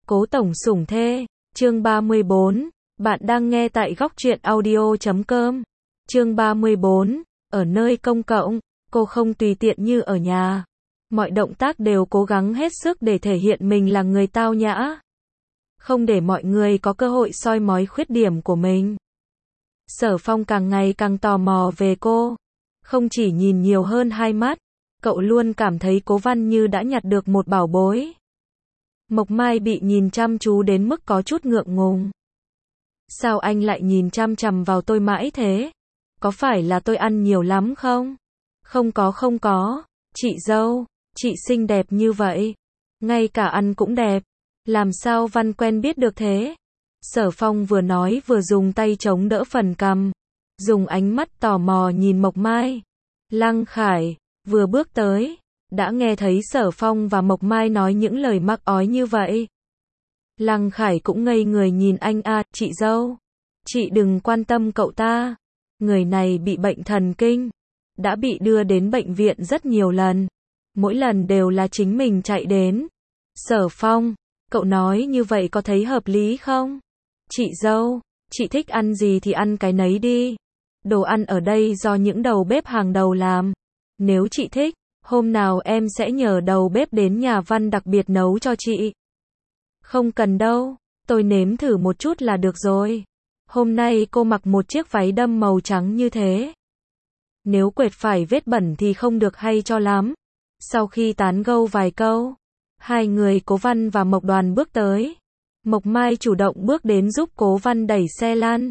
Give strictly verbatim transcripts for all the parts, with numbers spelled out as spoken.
Cố tổng sủng thê, chương ba mươi bốn, bạn đang nghe tại góc truyện audio chấm com. Chương ba mươi bốn, ở nơi công cộng, cô không tùy tiện như ở nhà. Mọi động tác đều cố gắng hết sức để thể hiện mình là người tao nhã. Không để mọi người có cơ hội soi mói khuyết điểm của mình. Sở Phong càng ngày càng tò mò về cô. Không chỉ nhìn nhiều hơn hai mắt, cậu luôn cảm thấy Cố Văn như đã nhặt được một bảo bối. Mộc Mai bị nhìn chăm chú đến mức có chút ngượng ngùng. Sao anh lại nhìn chăm chằm vào tôi mãi thế? Có phải là tôi ăn nhiều lắm không? Không có không có, chị dâu, chị xinh đẹp như vậy. Ngay cả ăn cũng đẹp. Làm sao Văn quen biết được thế? Sở Phong vừa nói vừa dùng tay chống đỡ phần cằm. Dùng ánh mắt tò mò nhìn Mộc Mai. Lăng Khải, vừa bước tới, đã nghe thấy Sở Phong và Mộc Mai nói những lời mắc ói như vậy. Lăng Khải cũng ngây người nhìn anh a, à, chị dâu. Chị đừng quan tâm cậu ta. Người này bị bệnh thần kinh. Đã bị đưa đến bệnh viện rất nhiều lần. Mỗi lần đều là chính mình chạy đến. Sở Phong, cậu nói như vậy có thấy hợp lý không? Chị dâu, chị thích ăn gì thì ăn cái nấy đi. Đồ ăn ở đây do những đầu bếp hàng đầu làm. Nếu chị thích, hôm nào em sẽ nhờ đầu bếp đến nhà Văn đặc biệt nấu cho chị. Không cần đâu, tôi nếm thử một chút là được rồi. Hôm nay cô mặc một chiếc váy đâm màu trắng như thế. Nếu quệt phải vết bẩn thì không được hay cho lắm. Sau khi tán gẫu vài câu, hai người Cố Văn và Mộc Đoàn bước tới. Mộc Mai chủ động bước đến giúp Cố Văn đẩy xe lăn.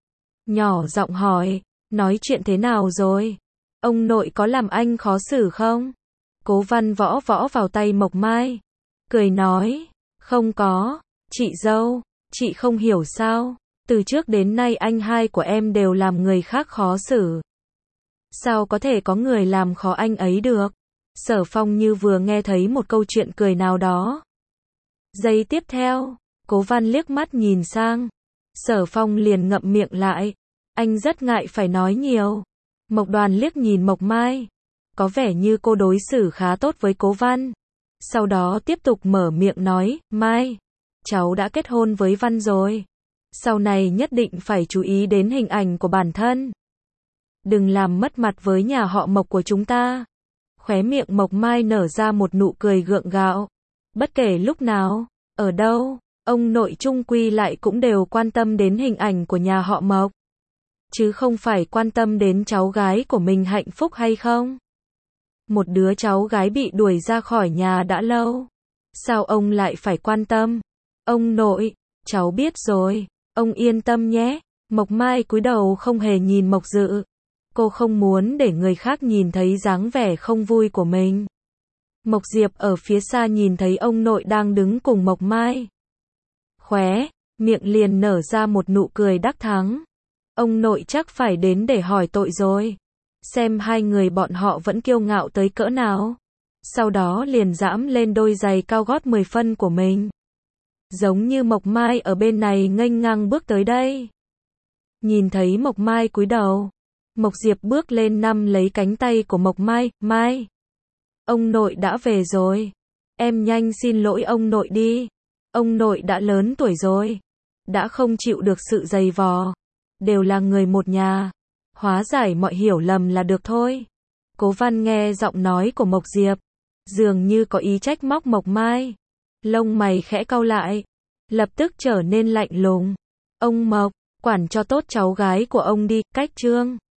Nhỏ giọng hỏi, nói chuyện thế nào rồi? Ông nội có làm anh khó xử không? Cố Văn võ võ vào tay Mộc Mai. Cười nói, không có, chị dâu, chị không hiểu sao? Từ trước đến nay anh hai của em đều làm người khác khó xử. Sao có thể có người làm khó anh ấy được? Sở Phong như vừa nghe thấy một câu chuyện cười nào đó. Giây tiếp theo, Cố Văn liếc mắt nhìn sang. Sở Phong liền ngậm miệng lại. Anh rất ngại phải nói nhiều. Mộc Đoàn liếc nhìn Mộc Mai. Có vẻ như cô đối xử khá tốt với Cố Văn. Sau đó tiếp tục mở miệng nói, Mai, cháu đã kết hôn với Văn rồi. Sau này nhất định phải chú ý đến hình ảnh của bản thân. Đừng làm mất mặt với nhà họ Mộc của chúng ta. Khóe miệng Mộc Mai nở ra một nụ cười gượng gạo. Bất kể lúc nào, ở đâu, ông nội chung quy lại cũng đều quan tâm đến hình ảnh của nhà họ Mộc. Chứ không phải quan tâm đến cháu gái của mình hạnh phúc hay không. Một đứa cháu gái bị đuổi ra khỏi nhà đã lâu. Sao ông lại phải quan tâm? Ông nội, cháu biết rồi, ông yên tâm nhé. Mộc Mai cúi đầu không hề nhìn Mộc Dự. Cô không muốn để người khác nhìn thấy dáng vẻ không vui của mình. Mộc Diệp ở phía xa nhìn thấy ông nội đang đứng cùng Mộc Mai. Khóe, miệng liền nở ra một nụ cười đắc thắng. Ông nội chắc phải đến để hỏi tội rồi. Xem hai người bọn họ vẫn kiêu ngạo tới cỡ nào. Sau đó liền giẫm lên đôi giày cao gót mười phân của mình. Giống như Mộc Mai ở bên này nghênh ngang bước tới đây. Nhìn thấy Mộc Mai cúi đầu, Mộc Diệp bước lên nắm lấy cánh tay của Mộc Mai. Mai, ông nội đã về rồi. Em nhanh xin lỗi ông nội đi. Ông nội đã lớn tuổi rồi. Đã không chịu được sự giày vò. Đều là người một nhà. Hóa giải mọi hiểu lầm là được thôi. Cố Văn nghe giọng nói của Mộc Diệp. Dường như có ý trách móc Mộc Mai. Lông mày khẽ cau lại. Lập tức trở nên lạnh lùng. Ông Mộc, quản cho tốt cháu gái của ông đi, cách trương.